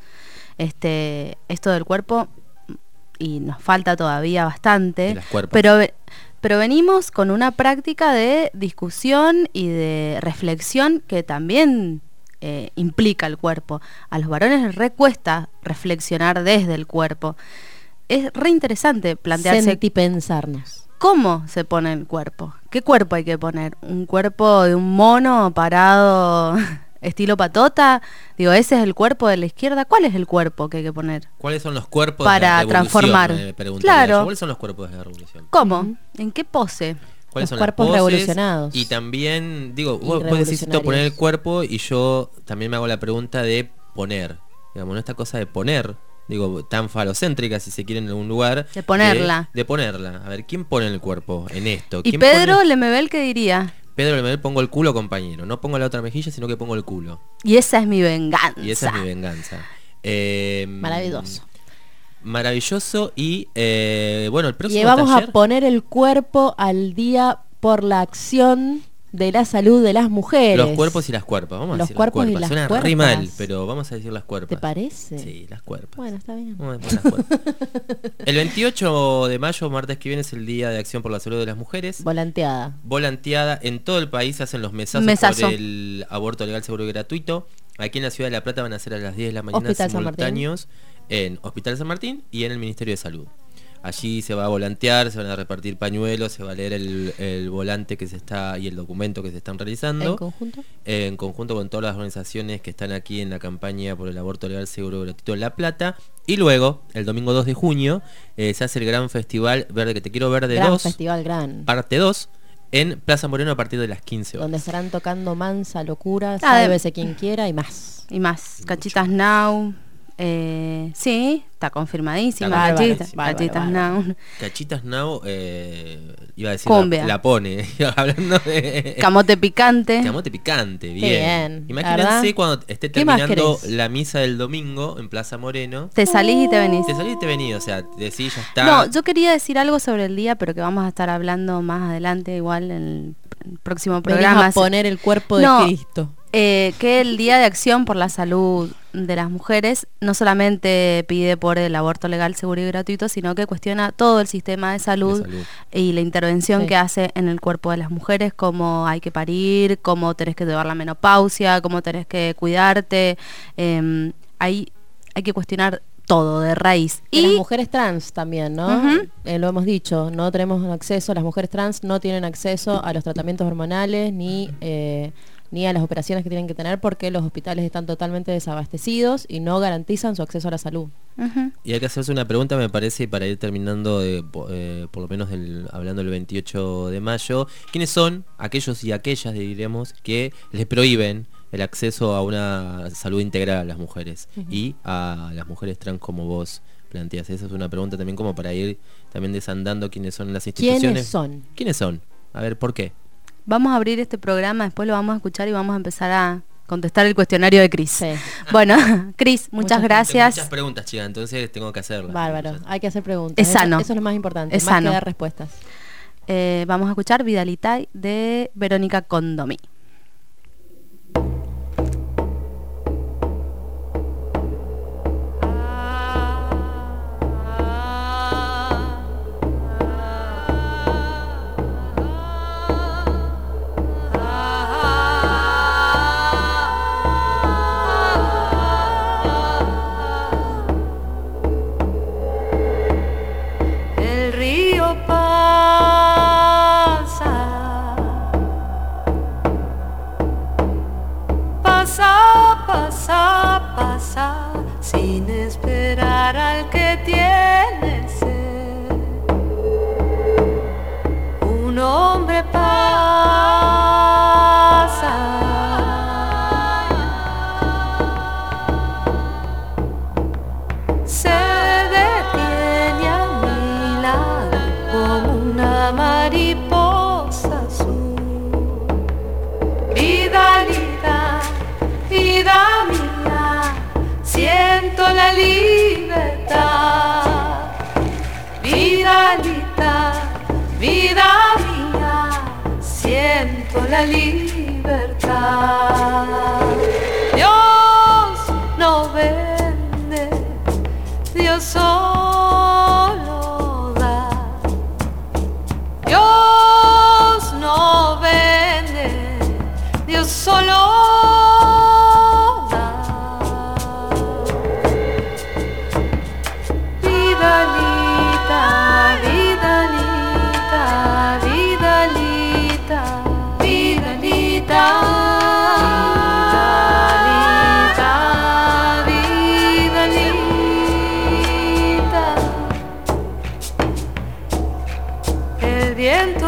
esto del cuerpo y nos falta todavía bastante, De las cuerpas. pero venimos con una práctica de discusión y de reflexión que también implica el cuerpo. A los varones les recuesta reflexionar desde el cuerpo. Es re interesante plantearse Sentipensarnos. cómo se pone el cuerpo. ¿Qué cuerpo hay que poner? ¿Un cuerpo de un mono parado estilo patota? Digo, ese es el cuerpo de la izquierda. ¿Cuál es el cuerpo que hay que poner? ¿Cuáles son los cuerpos Para de la revolución? transformar. Me preguntaría Claro. yo. ¿Cuáles son los cuerpos de la revolución? ¿Cómo? ¿En qué pose? ¿Cuáles Los son cuerpos las poses? revolucionados. Y también, digo, Y vos decís esto, revolucionarios. poner el cuerpo, y yo también me hago la pregunta de poner. Digamos, ¿no? Esta cosa de poner, digo, tan falocéntrica, si se quiere, en algún lugar. De ponerla. De ponerla. A ver, ¿quién pone el cuerpo en esto? ¿Y ¿Quién Pedro pone- Lemebel qué diría? Pedro Lemebel, pongo el culo, compañero. No pongo la otra mejilla, sino que pongo el culo. Y esa es mi venganza. Y esa es mi venganza. Maravilloso. Maravilloso. Y bueno, el próximo Y vamos taller, a poner el cuerpo al día por la acción de la salud de las mujeres. los cuerpos y las cuerpas. Vamos a Los decir cuerpos y las cuerpas. las Suena cuerpas. re mal, pero vamos a decir las cuerpas. ¿Te parece? Sí, las cuerpas. Bueno, está bien. Vamos a decir las cuerpas. El 28 de mayo, martes que viene, es el Día de Acción por la Salud de las Mujeres. Volanteada. Volanteada. En todo el país se hacen los mesazos Mesazo. por el aborto legal, seguro y gratuito. Aquí en la ciudad de La Plata van a ser a las 10 de la mañana Hospital San Martín. simultáneos en Hospital San Martín y en el Ministerio de Salud. Allí se va a volantear, se van a repartir pañuelos, se va a leer el volante que se está y el documento que se están realizando. ¿En conjunto? En conjunto con todas las organizaciones que están aquí en la campaña por el aborto legal, seguro y gratuito en La Plata. Y luego, el domingo 2 de junio, se hace el gran festival Verde que te quiero ver de Gran 2, festival, gran. parte 2, en Plaza Moreno a partir de las 15 horas. Donde estarán tocando Mansa, Locura, Ah, de- Sálvese quien quiera y más. Y más. Cachitas Now. Sí, está confirmadísima. Está bárbaro, Cachitas, bárbaro, Cachitas bárbaro. Now. Cachitas Now, iba a decir Cumbia. la pone, hablando de... Camote picante. Camote picante, bien. bien, Imagínense ¿verdad? cuando esté ¿Qué más terminando querés? la misa del domingo en Plaza Moreno. Te salís y te venís. Te salís y te venís, o sea, decís ya está. No, yo quería decir algo sobre el día, pero que vamos a estar hablando más adelante, igual en el próximo Venís programa. a poner el cuerpo de No, Cristo. Que el Día de Acción por la Salud de las Mujeres no solamente pide por el aborto legal, seguro y gratuito, sino que cuestiona todo el sistema de salud, y la intervención Sí. que hace en el cuerpo de las mujeres, cómo hay que parir, cómo tenés que llevar la menopausia, cómo tenés que cuidarte. Hay que cuestionar todo de raíz. Y las mujeres trans también, ¿no? Ujú. Lo hemos dicho, no tenemos acceso, las mujeres trans no tienen acceso a los tratamientos hormonales ni a las operaciones que tienen que tener porque los hospitales están totalmente desabastecidos y no garantizan su acceso a la salud. Y hay que hacerse una pregunta, me parece, para ir terminando, por lo menos hablando del 28 de mayo. ¿Quiénes son aquellos y aquellas, diremos, que les prohíben el acceso a una salud integral a las mujeres y a las mujeres trans como vos planteas? Esa es una pregunta también como para ir también desandando quiénes son las instituciones. ¿Quiénes son? ¿Quiénes son? A ver, ¿por qué? Vamos a abrir este programa, después lo vamos a escuchar y vamos a empezar a contestar el cuestionario de Cris. Bueno, Cris, muchas gracias. Muchas preguntas, chicas, entonces tengo que hacerlas. Bárbaro, hay que hacer preguntas. Es sano. Eso es lo más importante, Es más sano. que dar respuestas. Vamos a escuchar Vidalitay de Verónica Condomí. hombre pasa. Se detiene a mi lado como una mariposa azul. Vidalita, vida mía, siento la libertad. Vidalita, vida mía, siento la libertad. Dios no vende, Dios solo da. Dios no vende, Dios solo da. Vidalita, Vidalita, Vidalita, Vidalita, Vidalita, Vidalita. El viento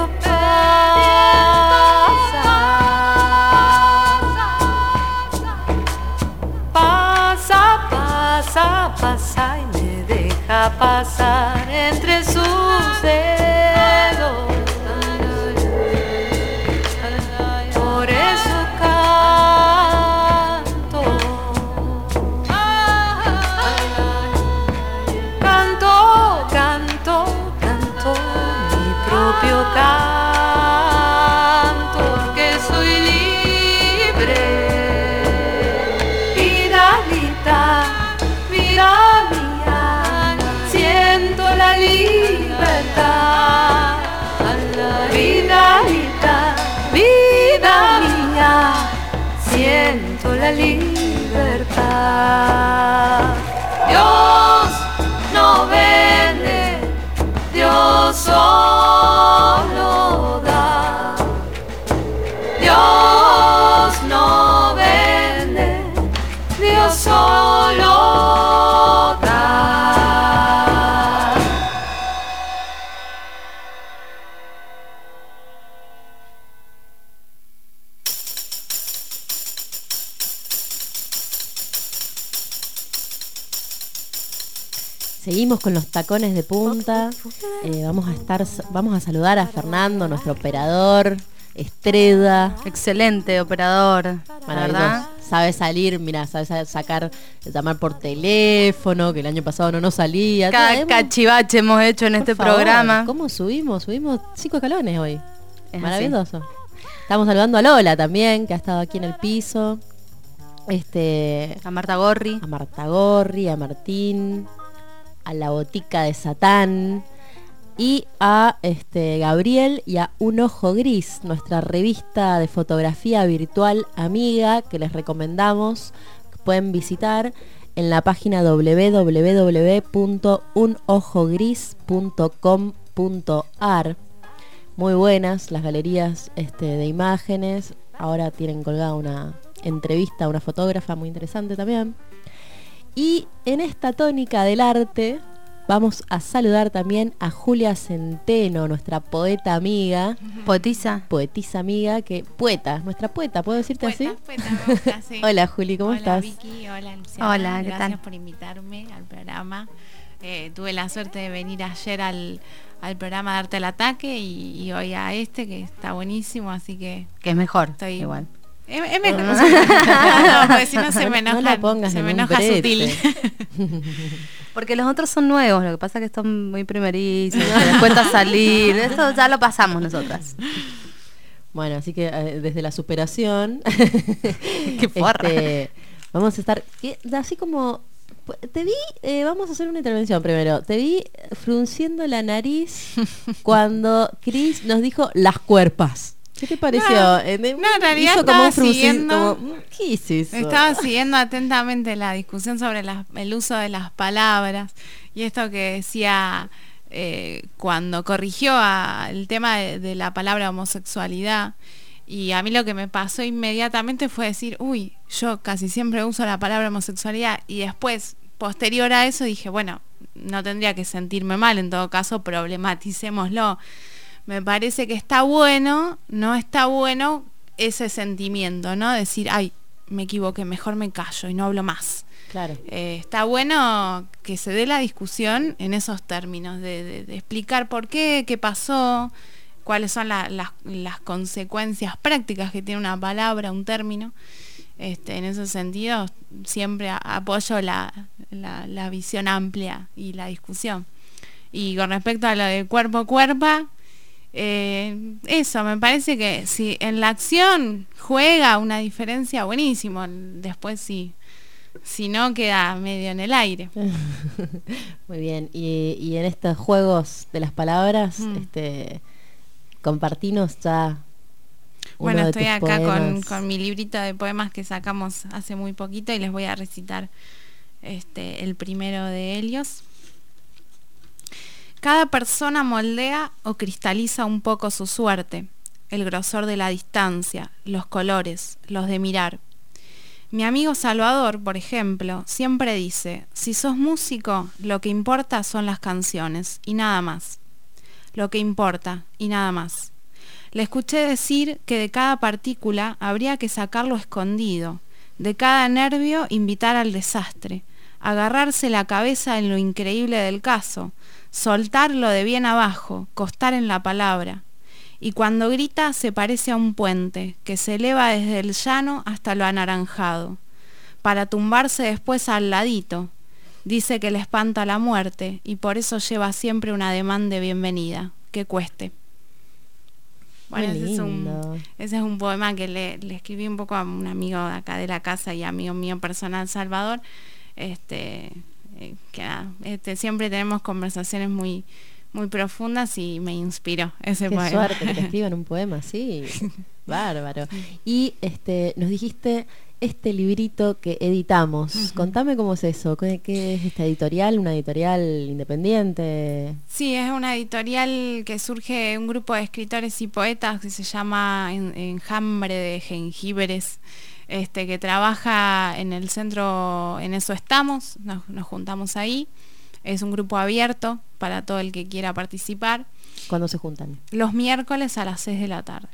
pasa, pasa, pasa y me deja pasar entre sus dedos. Por eso canto, canto, canto, canto mi propio canto, porque soy libre. Vidalita, vida mía, siento la libertad. Vidalita, vida mía, siento la libertad. Dios no vende, Dios solo da. Dios no vende, Dios solo da. Seguimos con los tacones de punta. Vamos a saludar a Fernando, nuestro operador, estrella. Excelente operador, la verdad. Sabe salir, mira, sabe sacar, llamar por teléfono, que el año pasado no nos salía. Cada cachivache hemos hecho en este programa. ¿Cómo subimos? Subimos 5 escalones hoy. Es maravilloso. Así. Estamos saludando a Lola también, que ha estado aquí en el piso. A Marta Gorri. A Marta Gorri, a Martín, a la Botica de Satán y a Gabriel y a Un Ojo Gris, nuestra revista de fotografía virtual amiga que les recomendamos, que pueden visitar en la página www.unojogris.com.ar. Muy buenas las galerías de imágenes. Ahora tienen colgada una entrevista a una fotógrafa muy interesante también. Y en esta tónica del arte vamos a saludar también a Julia Centeno, nuestra poeta amiga. Poetisa amiga, nuestra poeta, ¿puedo decirte así? Poeta, me gusta, sí. Hola Juli, ¿cómo estás? Hola Vicky, hola Luciana. Hola, ¿qué gracias tal? por invitarme al programa. Tuve la suerte de venir ayer al programa de Arte al Ataque y hoy a que está buenísimo, así que... Que es mejor, estoy igual. Es mejor. No, porque si no se me enoja. No la pongas se en me un enoja brete. sutil. Porque los otros son nuevos, lo que pasa es que son muy primerizos, les cuesta salir, esto ya lo pasamos nosotras. Bueno, así que desde la superación Qué porra. Vamos a estar así como te vi, vamos a hacer una intervención primero. Te vi frunciendo la nariz cuando Cris nos dijo las cuerpas. ¿Qué te pareció? No, en realidad estaba siguiendo. ¿Qué es eso? Estaba siguiendo atentamente la discusión sobre el uso de las palabras y esto que decía cuando corrigió el tema de la palabra homosexualidad. Y a mí lo que me pasó inmediatamente fue decir, uy, yo casi siempre uso la palabra homosexualidad, y después, posterior a eso, dije, bueno, no tendría que sentirme mal, en todo caso, problematicémoslo. me parece que está bueno, no está bueno ese sentimiento, ¿no? Decir, ay, me equivoqué, mejor me callo y no hablo más. Claro. Está bueno que se dé la discusión en esos términos, de explicar por qué pasó, cuáles son las consecuencias prácticas que tiene una palabra, un término. En ese sentido, siempre apoyo la visión amplia y la discusión. Y con respecto a lo de cuerpo a cuerpo, eso, me parece que si en la acción juega una diferencia, buenísimo. Después sí. Si no, queda medio en el aire. Muy bien. Y en estos juegos de las palabras, compartinos ya. Bueno, estoy acá con mi librito de poemas que sacamos hace muy poquito y les voy a recitar el primero de ellos. Cada persona moldea o cristaliza un poco su suerte, el grosor de la distancia, los colores, los de mirar. Mi amigo Salvador, por ejemplo, siempre dice, si sos músico, lo que importa son las canciones y nada más. Lo que importa y nada más. Le escuché decir que de cada partícula habría que sacarlo escondido, de cada nervio invitar al desastre, agarrarse la cabeza en lo increíble del caso, soltarlo de bien abajo, costar en la palabra. Y cuando grita se parece a un puente que se eleva desde el llano hasta lo anaranjado, para tumbarse después al ladito. Dice que le espanta la muerte y por eso lleva siempre un ademán de bienvenida, que cueste. Bueno, ese es un poema que le escribí un poco a un amigo de acá de la casa y amigo mío personal, Salvador. Siempre tenemos conversaciones muy profundas y me inspiró ese poema. Qué suerte que te escriban un poema, sí. Bárbaro. Y nos dijiste librito que editamos. Contame cómo es eso. ¿Qué es esta editorial? ¿Una editorial independiente? Sí, es una editorial que surge de un grupo de escritores y poetas que se llama Enjambre de Jengibres, que trabaja en el centro, en eso estamos, nos juntamos ahí. Es un grupo abierto para todo el que quiera participar. ¿Cuándo se juntan? Los miércoles a las 6 de la tarde.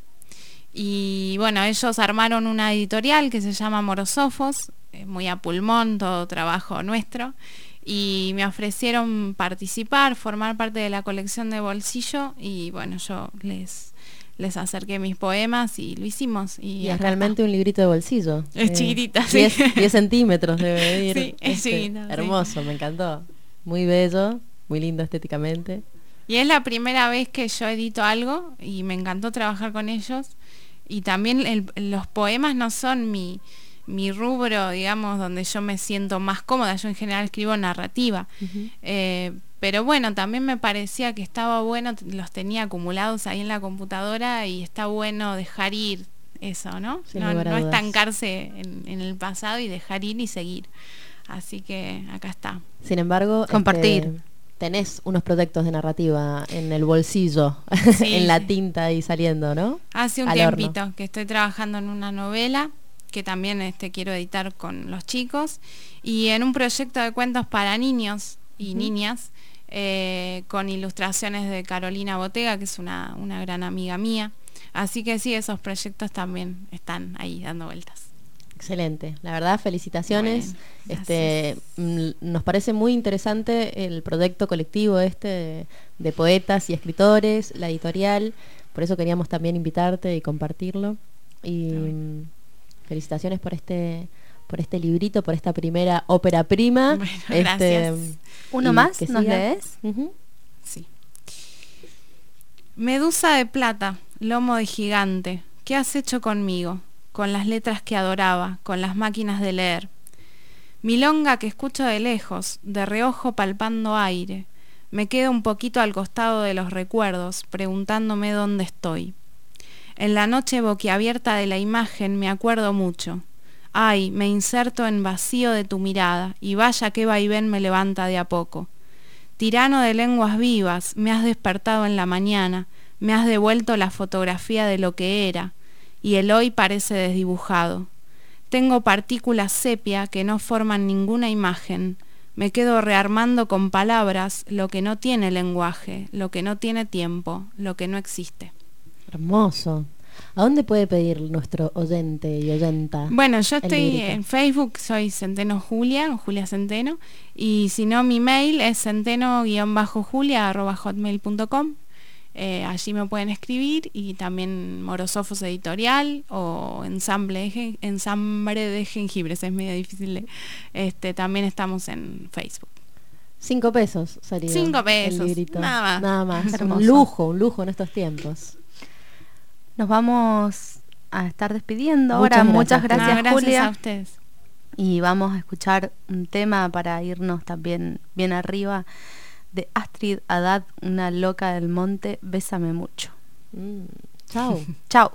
Y bueno, ellos armaron una editorial que se llama Morosófos, muy a pulmón, todo trabajo nuestro. Y me ofrecieron participar, formar parte de la colección de Bolsillo. Y bueno, yo les acerqué mis poemas y lo hicimos. Y es realmente un librito de bolsillo. Es chiquitita, sí. 10 centímetros debe medir. Sí, es chiquita. Hermoso, sí. Me encantó. Muy bello, muy lindo estéticamente. Y es la primera vez que yo edito algo y me encantó trabajar con ellos. Y también los poemas no son mi rubro, digamos, donde yo me siento más cómoda. Yo en general escribo narrativa. Pero bueno, también me parecía que estaba bueno, los tenía acumulados ahí en la computadora y está bueno dejar ir eso, ¿no? No estancarse en el pasado y dejar ir y seguir. Así que acá está. Sin embargo, compartir. Tenés unos proyectos de narrativa en el bolsillo, sí, en la tinta ahí saliendo, ¿no? Hace un tiempito que estoy trabajando en una novela que también quiero editar con los chicos y en un proyecto de cuentos para niños y niñas con ilustraciones de Carolina Botega, que es una gran amiga mía. Así que sí, esos proyectos también están ahí dando vueltas. Excelente, la verdad, felicitaciones. Bueno, nos parece muy interesante el proyecto colectivo de poetas y escritores, la editorial, por eso queríamos también invitarte y compartirlo. Y felicitaciones por este librito, por esta primera ópera prima. Bueno, gracias. ¿Uno más? ¿Nos lees? Sí. Medusa de plata, lomo de gigante, ¿qué has hecho conmigo? Con las letras que adoraba, con las máquinas de leer. Milonga que escucho de lejos, de reojo palpando aire. Me quedo un poquito al costado de los recuerdos, preguntándome dónde estoy. En la noche boquiabierta de la imagen me acuerdo mucho. Ay, me inserto en vacío de tu mirada, y vaya qué vaivén me levanta de a poco. Tirano de lenguas vivas, me has despertado en la mañana, me has devuelto la fotografía de lo que era, y el hoy parece desdibujado. Tengo partículas sepia que no forman ninguna imagen. Me quedo rearmando con palabras lo que no tiene lenguaje, lo que no tiene tiempo, lo que no existe. Hermoso. ¿A dónde puede pedir nuestro oyente y oyenta? Bueno, yo estoy lírico? en Facebook, soy Centeno Julia, o Julia Centeno, y si no, mi mail es centeno-julia@hotmail.com. Allí me pueden escribir, y también Morosofos Editorial o Ensamble de Jengibres, es medio difícil también estamos en Facebook. 5 pesos sería 5 pesos, el librito. nada más. Es un Hermoso. lujo en estos tiempos. Nos vamos a estar despidiendo Muchas ahora. Muchas gracias. gracias, Gracias Julia. a ustedes. Y vamos a escuchar un tema para irnos también bien arriba, de Astrid Haddad, Una loca del monte, Bésame mucho. Chao. Chao.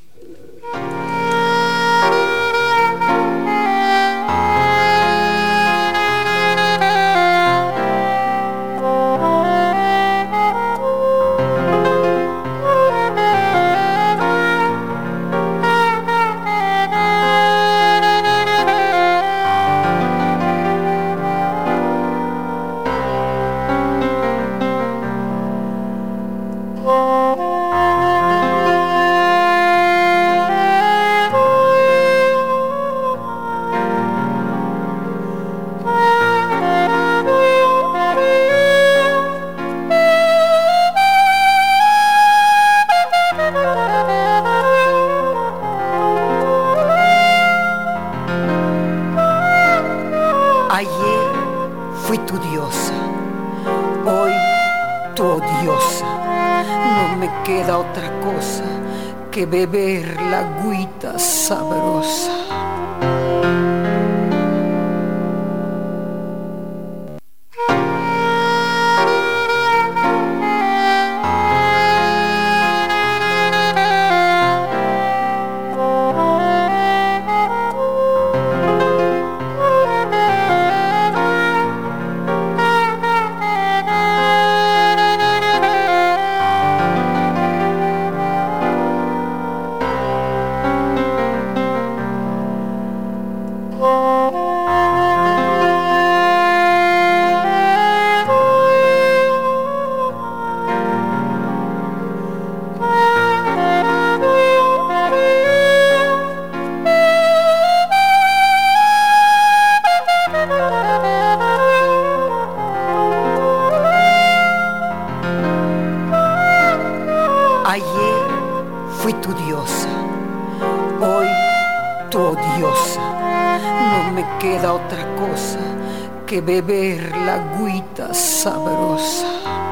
Ayer fui tu diosa, hoy tu odiosa. No me queda otra cosa que beber la agüita sabrosa. Ayer fui tu diosa, hoy tu odiosa. No me queda otra cosa que beber la agüita sabrosa.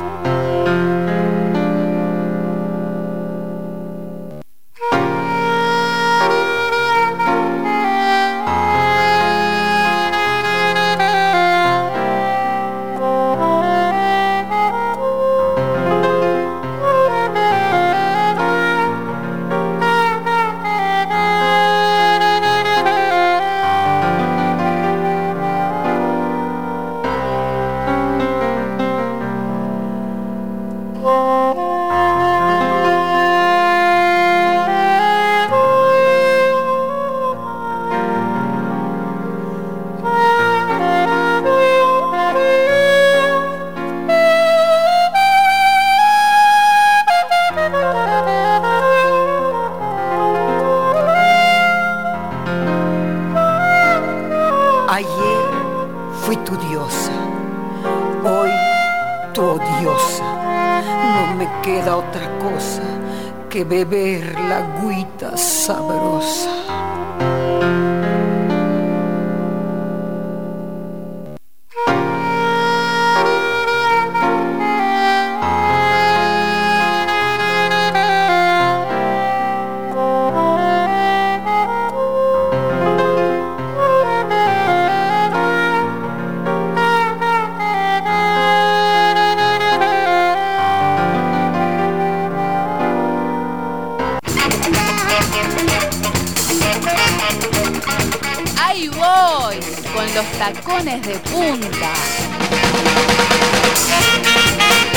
Ayer fui tu diosa, hoy tu odiosa. No me queda otra cosa que beber la agüita sabrosa. Ahí voy, con los tacones de punta.